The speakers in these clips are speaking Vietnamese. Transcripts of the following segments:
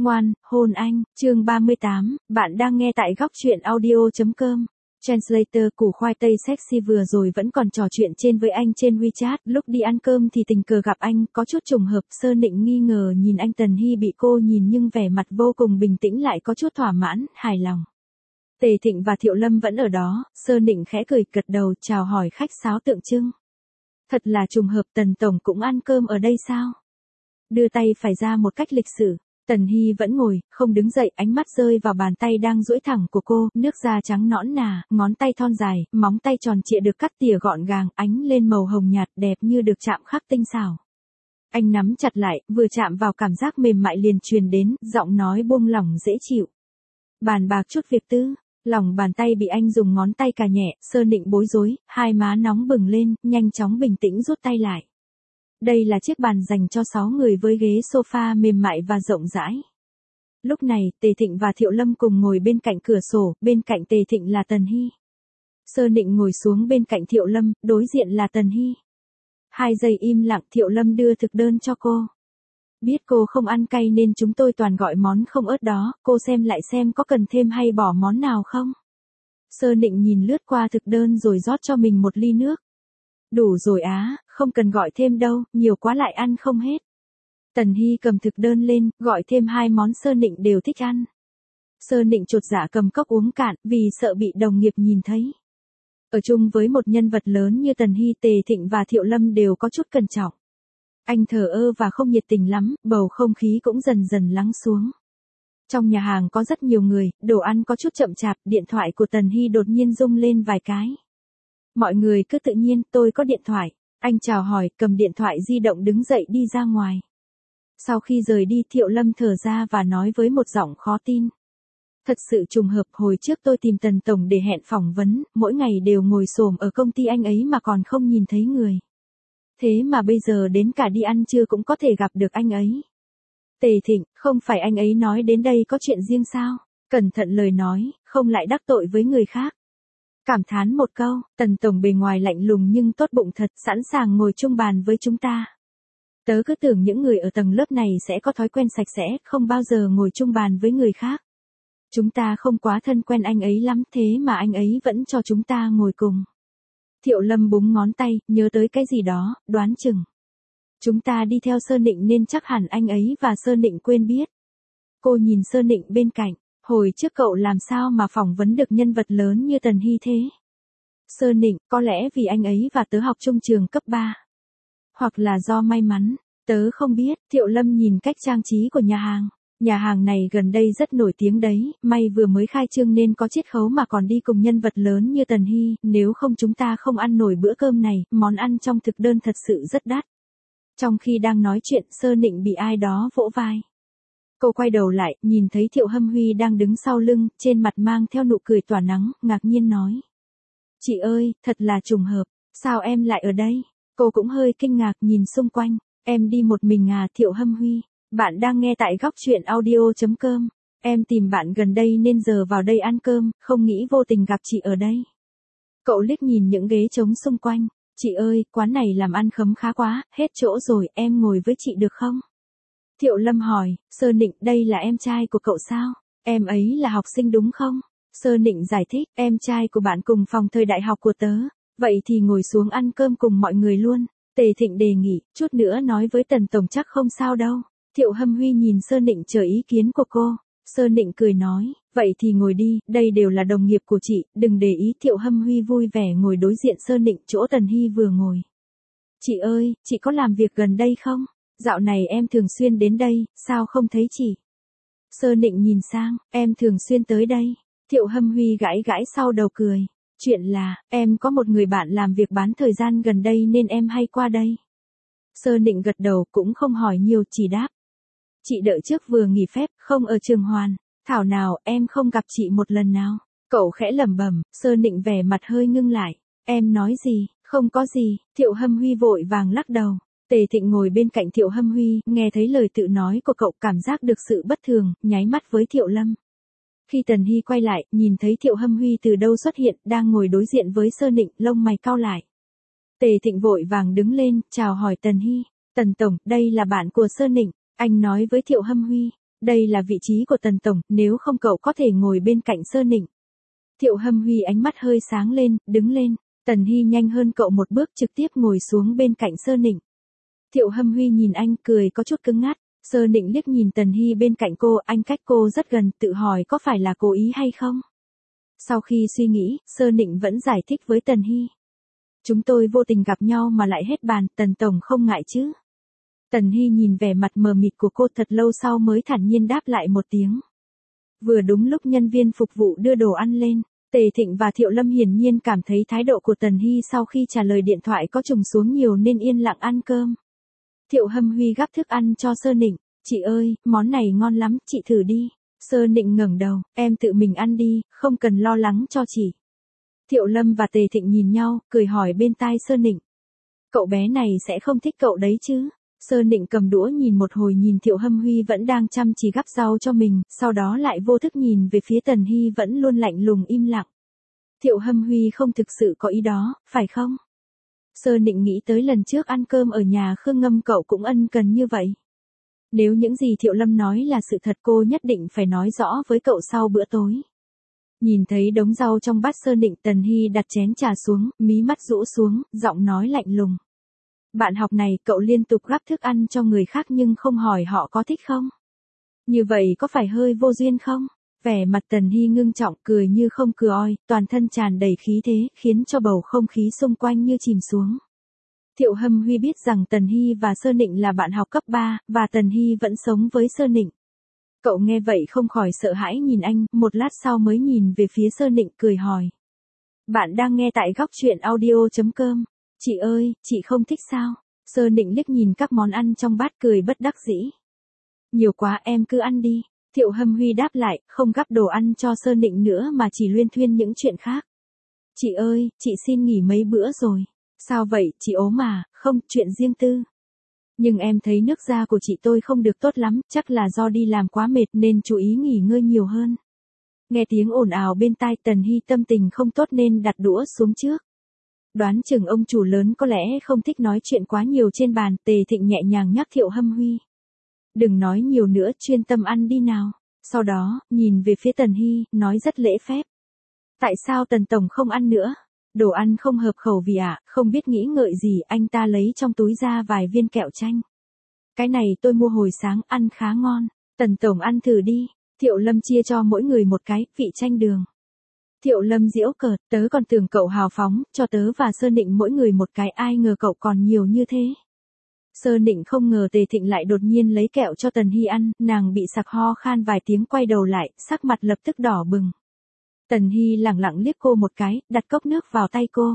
Ngoan, hôn anh, chương 38, bạn đang nghe tại góc truyện audio.com. Translator củ khoai tây sexy vừa rồi vẫn còn trò chuyện với anh trên WeChat, lúc đi ăn cơm thì tình cờ gặp anh, có chút trùng hợp. Sơ Nịnh nghi ngờ nhìn anh Tần Hy bị cô nhìn nhưng vẻ mặt vô cùng bình tĩnh, lại có chút thỏa mãn, hài lòng. Tề Thịnh và Thiệu Lâm vẫn ở đó, Sơ Nịnh khẽ cười gật đầu chào hỏi khách sáo tượng trưng. Thật là trùng hợp, Tần Tổng cũng ăn cơm ở đây sao? Đưa tay phải ra một cách lịch sự. Tần Hy vẫn ngồi, không đứng dậy, ánh mắt rơi vào bàn tay đang duỗi thẳng của cô, nước da trắng nõn nà, ngón tay thon dài, móng tay tròn trịa được cắt tỉa gọn gàng, ánh lên màu hồng nhạt đẹp như được chạm khắc tinh xảo. Anh nắm chặt lại, vừa chạm vào cảm giác mềm mại liền truyền đến, giọng nói buông lỏng dễ chịu. Bàn bạc chút việc tư. Lòng bàn tay bị anh dùng ngón tay cà nhẹ, Sơ Nịnh bối rối, hai má nóng bừng lên, nhanh chóng bình tĩnh rút tay lại. Đây là chiếc bàn dành cho 6 người với ghế sofa mềm mại và rộng rãi. Lúc này, Tề Thịnh và Thiệu Lâm cùng ngồi bên cạnh cửa sổ, bên cạnh Tề Thịnh là Tần Hy. Sơ Nịnh ngồi xuống bên cạnh Thiệu Lâm, đối diện là Tần Hy. 2 giây im lặng, Thiệu Lâm đưa thực đơn cho cô. Biết cô không ăn cay nên chúng tôi toàn gọi món không ớt đó, cô xem lại xem có cần thêm hay bỏ món nào không. Sơ Nịnh nhìn lướt qua thực đơn rồi rót cho mình một ly nước. Đủ rồi á, không cần gọi thêm đâu, nhiều quá lại ăn không hết. Tần Hy cầm thực đơn lên, gọi thêm 2 món Sơ Nịnh đều thích ăn. Sơ Nịnh chột dạ cầm cốc uống cạn, vì sợ bị đồng nghiệp nhìn thấy. Ở chung với một nhân vật lớn như Tần Hy, Tề Thịnh và Thiệu Lâm đều có chút cẩn trọng. Anh thờ ơ và không nhiệt tình lắm, bầu không khí cũng dần dần lắng xuống. Trong nhà hàng có rất nhiều người, đồ ăn có chút chậm chạp, điện thoại của Tần Hy đột nhiên rung lên vài cái. Mọi người cứ tự nhiên, tôi có điện thoại. Anh chào hỏi, cầm điện thoại di động đứng dậy đi ra ngoài. Sau khi rời đi, Thiệu Lâm thở ra và nói với một giọng khó tin. Thật sự trùng hợp, hồi trước tôi tìm Tần Tổng để hẹn phỏng vấn, mỗi ngày đều ngồi xổm ở công ty anh ấy mà còn không nhìn thấy người. Thế mà bây giờ đến cả đi ăn trưa cũng có thể gặp được anh ấy. Tề Thịnh, không phải anh ấy nói đến đây có chuyện riêng sao? Cẩn thận lời nói, không lại đắc tội với người khác. Cảm thán một câu, Tần Tổng bề ngoài lạnh lùng nhưng tốt bụng thật, sẵn sàng ngồi chung bàn với chúng ta. Tớ cứ tưởng những người ở tầng lớp này sẽ có thói quen sạch sẽ, không bao giờ ngồi chung bàn với người khác. Chúng ta không quá thân quen anh ấy lắm, thế mà anh ấy vẫn cho chúng ta ngồi cùng. Thiệu Lâm búng ngón tay, nhớ tới cái gì đó, đoán chừng. Chúng ta đi theo Sơ Nịnh nên chắc hẳn anh ấy và Sơ Nịnh quên biết. Cô nhìn Sơ Nịnh bên cạnh, hồi trước cậu làm sao mà phỏng vấn được nhân vật lớn như Tần Hy thế? Sơ Nịnh, có lẽ vì anh ấy và tớ học chung trường cấp 3. Hoặc là do may mắn, tớ không biết. Thiệu Lâm nhìn cách trang trí của nhà hàng. Nhà hàng này gần đây rất nổi tiếng đấy, may vừa mới khai trương nên có chiết khấu mà còn đi cùng nhân vật lớn như Tần Hy, nếu không chúng ta không ăn nổi bữa cơm này, món ăn trong thực đơn thật sự rất đắt. Trong khi đang nói chuyện, Sơ Nịnh bị ai đó vỗ vai. Cô quay đầu lại, nhìn thấy Thiệu Hâm Huy đang đứng sau lưng, trên mặt mang theo nụ cười tỏa nắng, ngạc nhiên nói. Chị ơi, thật là trùng hợp, sao em lại ở đây? Cô cũng hơi kinh ngạc nhìn xung quanh, em đi một mình à? Thiệu Hâm Huy. Bạn đang nghe tại góc truyện audio.com. Em tìm bạn gần đây nên giờ vào đây ăn cơm, không nghĩ vô tình gặp chị ở đây. Cậu liếc nhìn những ghế trống xung quanh. Chị ơi, quán này làm ăn khấm khá quá, hết chỗ rồi, em ngồi với chị được không? Thiệu Lâm hỏi, Sơ Nịnh, đây là em trai của cậu sao? Em ấy là học sinh đúng không? Sơ Nịnh giải thích, em trai của bạn cùng phòng thời đại học của tớ. Vậy thì ngồi xuống ăn cơm cùng mọi người luôn. Tề Thịnh đề nghị, chút nữa nói với Tần Tổng chắc không sao đâu. Thiệu Hâm Huy nhìn Sơ Nịnh chờ ý kiến của cô. Sơ Nịnh cười nói, vậy thì ngồi đi, đây đều là đồng nghiệp của chị, đừng để ý. Thiệu Hâm Huy vui vẻ ngồi đối diện Sơ Nịnh, chỗ Tần Hy vừa ngồi. Chị ơi, chị có làm việc gần đây không? Dạo này em thường xuyên đến đây, sao không thấy chị? Sơ Nịnh nhìn sang, em thường xuyên tới đây. Thiệu Hâm Huy gãi gãi sau đầu cười. Chuyện là, em có một người bạn làm việc bán thời gian gần đây nên em hay qua đây. Sơ Nịnh gật đầu cũng không hỏi nhiều, chỉ đáp. Chị đợi trước vừa nghỉ phép, không ở trường Hoàn. Thảo nào em không gặp chị một lần nào. Cậu khẽ lẩm bẩm. Sơ Nịnh vẻ mặt hơi ngưng lại. Em nói gì? Không có gì. Thiệu Hâm Huy vội vàng lắc đầu. Tề Thịnh ngồi bên cạnh Thiệu Hâm Huy, nghe thấy lời tự nói của cậu cảm giác được sự bất thường, nháy mắt với Thiệu Lâm. Khi Tần Hy quay lại, nhìn thấy Thiệu Hâm Huy từ đâu xuất hiện, đang ngồi đối diện với Sơ Nịnh, lông mày cau lại. Tề Thịnh vội vàng đứng lên, chào hỏi Tần Hy. Tần Tổng, đây là bạn của Sơ Nịnh. Anh nói với Thiệu Hâm Huy. Đây là vị trí của Tần Tổng, nếu không cậu có thể ngồi bên cạnh Sơ Nịnh. Thiệu Hâm Huy ánh mắt hơi sáng lên, đứng lên. Tần Hy nhanh hơn cậu một bước trực tiếp ngồi xuống bên cạnh Sơ Nịnh. Thiệu Hâm Huy nhìn anh cười có chút cứng ngắt. Sơ Nịnh liếc nhìn Tần Hy bên cạnh cô, anh cách cô rất gần, tự hỏi có phải là cố ý hay không. Sau khi suy nghĩ, Sơ Nịnh vẫn giải thích với Tần Hy. Chúng tôi vô tình gặp nhau mà lại hết bàn, Tần Tổng không ngại chứ. Tần Hy nhìn vẻ mặt mờ mịt của cô thật lâu sau mới thản nhiên đáp lại một tiếng. Vừa đúng lúc nhân viên phục vụ đưa đồ ăn lên, Tề Thịnh và Thiệu Lâm hiển nhiên cảm thấy thái độ của Tần Hy sau khi trả lời điện thoại có trùng xuống nhiều nên yên lặng ăn cơm. Thiệu Hâm Huy gắp thức ăn cho Sơ Nịnh. Chị ơi, món này ngon lắm, chị thử đi. Sơ Nịnh ngẩng đầu, em tự mình ăn đi, không cần lo lắng cho chị. Thiệu Lâm và Tề Thịnh nhìn nhau, cười hỏi bên tai Sơ Nịnh. Cậu bé này sẽ không thích cậu đấy chứ? Sơ Nịnh cầm đũa nhìn một hồi nhìn Thiệu Hâm Huy vẫn đang chăm chỉ gắp rau cho mình, sau đó lại vô thức nhìn về phía Tần Hy vẫn luôn lạnh lùng im lặng. Thiệu Hâm Huy không thực sự có ý đó, phải không? Sơ Nịnh nghĩ tới lần trước ăn cơm ở nhà Khương Ngâm cậu cũng ân cần như vậy. Nếu những gì Thiệu Lâm nói là sự thật cô nhất định phải nói rõ với cậu sau bữa tối. Nhìn thấy đống rau trong bát Sơ Nịnh, Tần Hy đặt chén trà xuống, mí mắt rũ xuống, giọng nói lạnh lùng. Bạn học này, cậu liên tục gắp thức ăn cho người khác nhưng không hỏi họ có thích không? Như vậy có phải hơi vô duyên không? Vẻ mặt Tần Hy ngưng trọng, cười như không cười oi, toàn thân tràn đầy khí thế, khiến cho bầu không khí xung quanh như chìm xuống. Thiệu Hâm Huy biết rằng Tần Hy và Sơ Nịnh là bạn học cấp 3, và Tần Hy vẫn sống với Sơ Nịnh. Cậu nghe vậy không khỏi sợ hãi nhìn anh, một lát sau mới nhìn về phía Sơ Nịnh cười hỏi. Bạn đang nghe tại góc truyện audio.com. Chị ơi, chị không thích sao? Sơ Nịnh liếc nhìn các món ăn trong bát cười bất đắc dĩ. Nhiều quá em cứ ăn đi. Thiệu Hâm Huy đáp lại, không gắp đồ ăn cho Sơ Nịnh nữa mà chỉ luyên thuyên những chuyện khác. Chị ơi, chị xin nghỉ mấy bữa rồi. Sao vậy, chị ốm mà, không, chuyện riêng tư. Nhưng em thấy nước da của chị tôi không được tốt lắm, chắc là do đi làm quá mệt nên chú ý nghỉ ngơi nhiều hơn. Nghe tiếng ồn ào bên tai Tần Hy tâm tình không tốt nên đặt đũa xuống trước. Đoán chừng ông chủ lớn có lẽ không thích nói chuyện quá nhiều trên bàn, Tề Thịnh nhẹ nhàng nhắc Thiệu Hâm Huy. Đừng nói nhiều nữa, chuyên tâm ăn đi nào. Sau đó, nhìn về phía Tần Hy, nói rất lễ phép. Tại sao Tần Tổng không ăn nữa? Đồ ăn không hợp khẩu vị ạ, không biết nghĩ ngợi gì, anh ta lấy trong túi ra vài viên kẹo chanh. Cái này tôi mua hồi sáng, ăn khá ngon. Tần Tổng ăn thử đi. Thiệu Lâm chia cho mỗi người một cái, vị chanh đường. Thiệu Lâm giễu cợt, tớ còn tưởng cậu hào phóng, cho tớ và Sơ Nịnh mỗi người một cái, ai ngờ cậu còn nhiều như thế. Sơ Nịnh không ngờ Tề Thịnh lại đột nhiên lấy kẹo cho Tần Hy ăn, nàng bị sặc ho khan vài tiếng quay đầu lại, sắc mặt lập tức đỏ bừng. Tần Hy lẳng lặng liếc cô một cái, đặt cốc nước vào tay cô.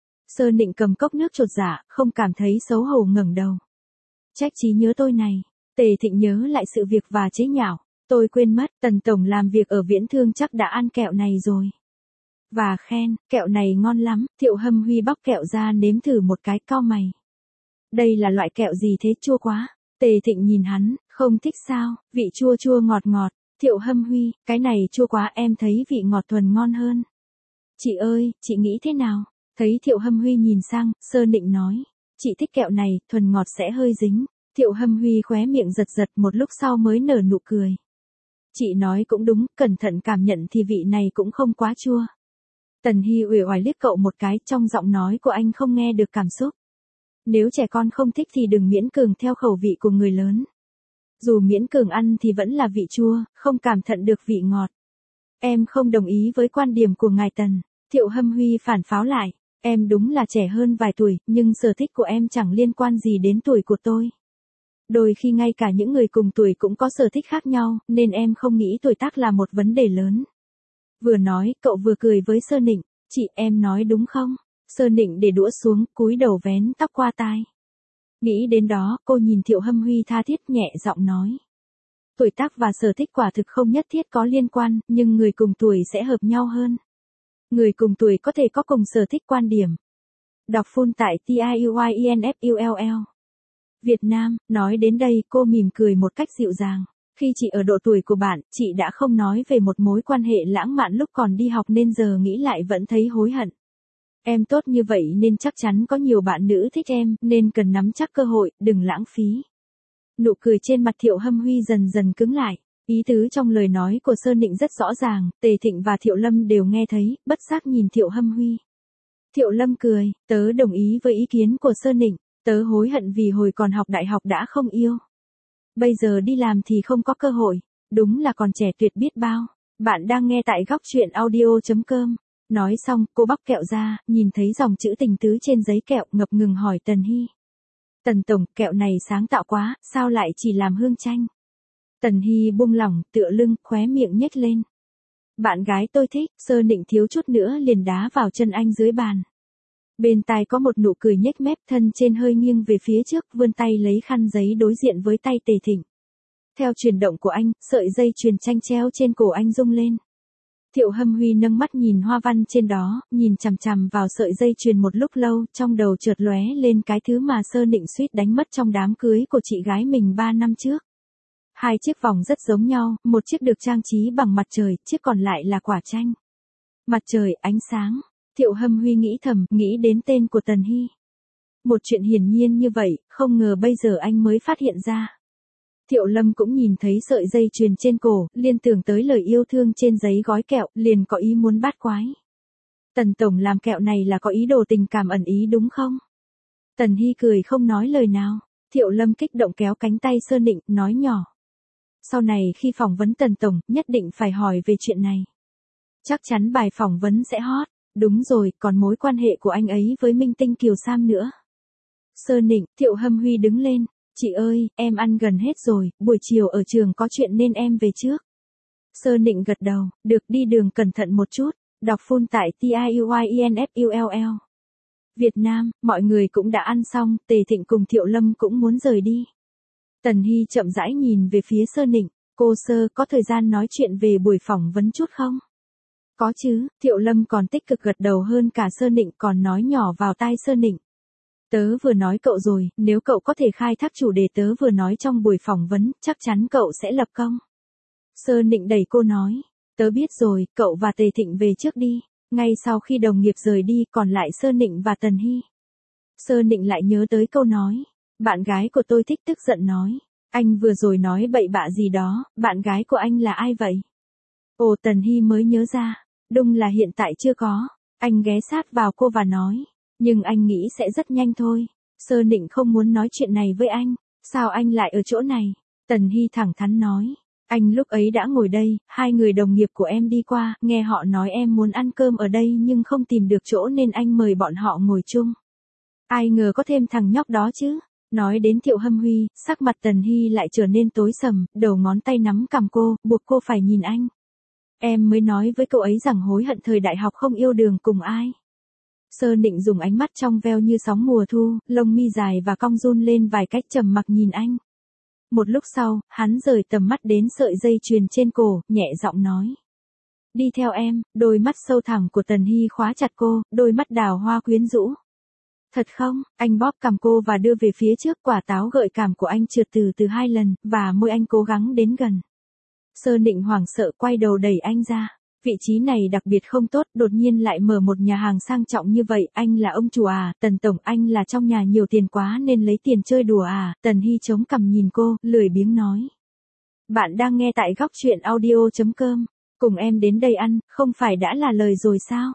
Sơ Nịnh cầm cốc nước chột dạ, không cảm thấy xấu hổ ngẩng đầu. Trách trí nhớ tôi này. Tề Thịnh nhớ lại sự việc và chế nhạo. Tôi quên mất, Tần Tổng làm việc ở Viễn Thương chắc đã ăn kẹo này rồi. Và khen, kẹo này ngon lắm. Thiệu Hâm Huy bóc kẹo ra nếm thử một cái, cau mày. Đây là loại kẹo gì thế, chua quá. Tề Thịnh nhìn hắn, không thích sao, vị chua chua ngọt ngọt. Thiệu Hâm Huy, cái này chua quá, em thấy vị ngọt thuần ngon hơn. Chị ơi, chị nghĩ thế nào? Thấy Thiệu Hâm Huy nhìn sang, Sơ Nịnh nói. Chị thích kẹo này, thuần ngọt sẽ hơi dính. Thiệu Hâm Huy khóe miệng giật giật, một lúc sau mới nở nụ cười. Chị nói cũng đúng, cẩn thận cảm nhận thì vị này cũng không quá chua. Tần Hy uể oải liếc cậu một cái, trong giọng nói của anh không nghe được cảm xúc. Nếu trẻ con không thích thì đừng miễn cường theo khẩu vị của người lớn. Dù miễn cường ăn thì vẫn là vị chua, không cảm nhận được vị ngọt. Em không đồng ý với quan điểm của ngài Tần. Thiệu Hâm Huy phản pháo lại. Em đúng là trẻ hơn vài tuổi, nhưng sở thích của em chẳng liên quan gì đến tuổi của tôi. Đôi khi ngay cả những người cùng tuổi cũng có sở thích khác nhau, nên em không nghĩ tuổi tác là một vấn đề lớn. Vừa nói, cậu vừa cười với Sơ Nịnh. Chị, em nói đúng không? Sơ Nịnh để đũa xuống, cúi đầu vén tóc qua tai. Nghĩ đến đó, cô nhìn Thiệu Hâm Huy tha thiết nhẹ giọng nói. Tuổi tác và sở thích quả thực không nhất thiết có liên quan, nhưng người cùng tuổi sẽ hợp nhau hơn. Người cùng tuổi có thể có cùng sở thích quan điểm. Đọc full tại TIUYINFULL. Việt Nam, nói đến đây cô mỉm cười một cách dịu dàng. Khi chị ở độ tuổi của bạn, chị đã không nói về một mối quan hệ lãng mạn lúc còn đi học nên giờ nghĩ lại vẫn thấy hối hận. Em tốt như vậy nên chắc chắn có nhiều bạn nữ thích em, nên cần nắm chắc cơ hội, đừng lãng phí. Nụ cười trên mặt Thiệu Hâm Huy dần dần cứng lại. Ý tứ trong lời nói của Sơn Nịnh rất rõ ràng, Tề Thịnh và Thiệu Lâm đều nghe thấy, bất giác nhìn Thiệu Hâm Huy. Thiệu Lâm cười, tớ đồng ý với ý kiến của Sơn Nịnh, tớ hối hận vì hồi còn học đại học đã không yêu. Bây giờ đi làm thì không có cơ hội, đúng là còn trẻ tuyệt biết bao. Bạn đang nghe tại góc truyện audio.com. Nói xong, cô bóc kẹo ra, nhìn thấy dòng chữ tình tứ trên giấy kẹo, ngập ngừng hỏi Tần Hy. Tần tổng, kẹo này sáng tạo quá, sao lại chỉ làm hương chanh? Tần Hy buông lỏng, tựa lưng, khóe miệng nhếch lên. Bạn gái tôi thích, Sơn Nịnh thiếu chút nữa liền đá vào chân anh dưới bàn. Bên tai có một nụ cười nhếch mép, thân trên hơi nghiêng về phía trước, vươn tay lấy khăn giấy đối diện với tay Tề Thịnh. Theo chuyển động của anh, sợi dây chuyền chanh treo trên cổ anh rung lên. Thiệu Hâm Huy nâng mắt nhìn hoa văn trên đó, nhìn chằm chằm vào sợi dây chuyền một lúc lâu, trong đầu chợt lóe lên cái thứ mà Sơn Nịnh suýt đánh mất trong đám cưới của chị gái mình 3 năm trước. Hai chiếc vòng rất giống nhau, một chiếc được trang trí bằng mặt trời, chiếc còn lại là quả chanh. Mặt trời, ánh sáng. Thiệu Hâm Huy nghĩ thầm, nghĩ đến tên của Tần Hy. Một chuyện hiển nhiên như vậy, không ngờ bây giờ anh mới phát hiện ra. Thiệu Lâm cũng nhìn thấy sợi dây chuyền trên cổ, liên tưởng tới lời yêu thương trên giấy gói kẹo, liền có ý muốn bát quái. Tần tổng làm kẹo này là có ý đồ tình cảm ẩn ý đúng không? Tần Hy cười không nói lời nào. Thiệu Lâm kích động kéo cánh tay Sơn Nịnh, nói nhỏ. Sau này khi phỏng vấn Tần tổng, nhất định phải hỏi về chuyện này. Chắc chắn bài phỏng vấn sẽ hot. Đúng rồi, còn mối quan hệ của anh ấy với minh tinh Kiều Sam nữa. Sơn Nịnh, Thiệu Hâm Huy đứng lên. Chị ơi, em ăn gần hết rồi, buổi chiều ở trường có chuyện nên em về trước. Sơn Nịnh gật đầu, được, đi đường cẩn thận một chút, đọc full tại TIUYINFULL. Việt Nam, mọi người cũng đã ăn xong, Tề Thịnh cùng Thiệu Lâm cũng muốn rời đi. Tần Hy chậm rãi nhìn về phía Sơn Nịnh, cô Sơ có thời gian nói chuyện về buổi phỏng vấn chút không? Có chứ, Thiệu Lâm còn tích cực gật đầu hơn cả Sơn Nịnh, còn nói nhỏ vào tai Sơn Nịnh. Tớ vừa nói cậu rồi, nếu cậu có thể khai thác chủ đề tớ vừa nói trong buổi phỏng vấn, chắc chắn cậu sẽ lập công. Sơn Nịnh đẩy cô nói, tớ biết rồi, cậu và Tề Thịnh về trước đi. Ngay sau khi đồng nghiệp rời đi, còn lại Sơn Nịnh và Tần Hy. Sơn Nịnh lại nhớ tới câu nói, bạn gái của tôi thích tức giận nói, anh vừa rồi nói bậy bạ gì đó, bạn gái của anh là ai vậy? Ồ, Tần Hy mới nhớ ra, đúng là hiện tại chưa có. Anh ghé sát vào cô và nói, nhưng anh nghĩ sẽ rất nhanh thôi. Sơn Nịnh không muốn nói chuyện này với anh, sao anh lại ở chỗ này? Tần Hy thẳng thắn nói, anh lúc ấy đã ngồi đây, hai người đồng nghiệp của em đi qua, nghe họ nói em muốn ăn cơm ở đây nhưng không tìm được chỗ nên anh mời bọn họ ngồi chung. Ai ngờ có thêm thằng nhóc đó chứ. Nói đến Thiệu Hâm Huy, sắc mặt Tần Hy lại trở nên tối sầm, đầu ngón tay nắm cằm cô, buộc cô phải nhìn anh. Em mới nói với cậu ấy rằng hối hận thời đại học không yêu đương cùng ai. Sơn Nịnh dùng ánh mắt trong veo như sóng mùa thu, lông mi dài và cong run lên vài cách trầm mặc nhìn anh. Một lúc sau, hắn rời tầm mắt đến sợi dây chuyền trên cổ, nhẹ giọng nói. Đi theo em, đôi mắt sâu thẳm của Tần Hy khóa chặt cô, đôi mắt đào hoa quyến rũ. Thật không? Anh bóp cằm cô và đưa về phía trước, quả táo gợi cảm của anh trượt từ 2 lần, và môi anh cố gắng đến gần. Sơn Nịnh hoảng sợ quay đầu đẩy anh ra. Vị trí này đặc biệt không tốt, đột nhiên lại mở một nhà hàng sang trọng như vậy, anh là ông chủ à? Tần tổng, anh là trong nhà nhiều tiền quá nên lấy tiền chơi đùa à? Tần Hy chống cằm nhìn cô, lười biếng nói. Bạn đang nghe tại góc truyện audio.com, cùng em đến đây ăn, không phải đã là lời rồi sao?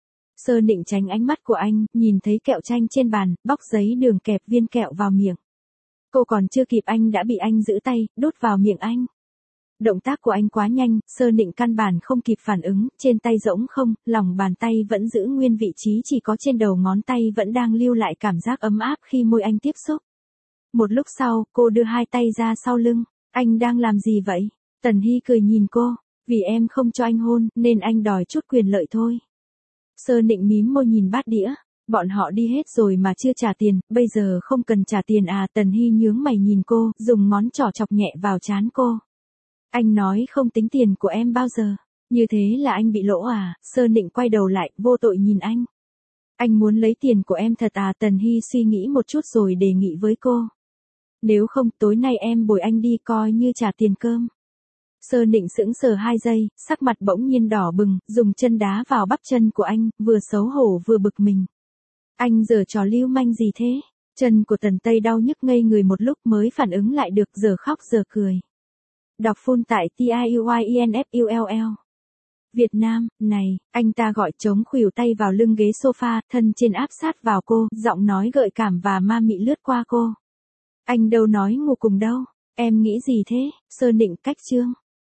Sơn Nịnh tránh ánh mắt của anh, nhìn thấy kẹo chanh trên bàn, bóc giấy đường kẹp viên kẹo vào miệng. Cô còn chưa kịp anh đã bị anh giữ tay, đút vào miệng anh. Động tác của anh quá nhanh, Sơn Nịnh căn bản không kịp phản ứng, trên tay rỗng không, lòng bàn tay vẫn giữ nguyên vị trí, chỉ có trên đầu ngón tay vẫn đang lưu lại cảm giác ấm áp khi môi anh tiếp xúc. Một lúc sau, cô đưa hai tay ra sau lưng. Anh đang làm gì vậy? Tần Hy cười nhìn cô, vì em không cho anh hôn, nên anh đòi chút quyền lợi thôi. Sơn Nịnh mím môi nhìn bát đĩa. Bọn họ đi hết rồi mà chưa trả tiền, bây giờ không cần trả tiền à? Tần Hy nhướng mày nhìn cô, dùng ngón trỏ chọc nhẹ vào trán cô. Anh nói không tính tiền của em bao giờ. Như thế là anh bị lỗ à? Sơn Nịnh quay đầu lại, vô tội nhìn anh. Anh muốn lấy tiền của em thật à? Tần Hy suy nghĩ một chút rồi đề nghị với cô. Nếu không, tối nay em bồi anh đi coi như trả tiền cơm. Sơn Nịnh sững sờ 2 giây, sắc mặt bỗng nhiên đỏ bừng, dùng chân đá vào bắp chân của anh, vừa xấu hổ vừa bực mình. Anh giở trò lưu manh gì thế? Chân của Tần Tây đau nhức ngây người một lúc mới phản ứng lại được, giờ khóc giờ cười. Đọc full tại TIUYINFULL. Việt Nam, này, anh ta gọi trống khuỷu tay vào lưng ghế sofa, thân trên áp sát vào cô, giọng nói gợi cảm và ma mị lướt qua cô. Anh đâu nói ngủ cùng đâu, em nghĩ gì thế, Sơn Định cách chương.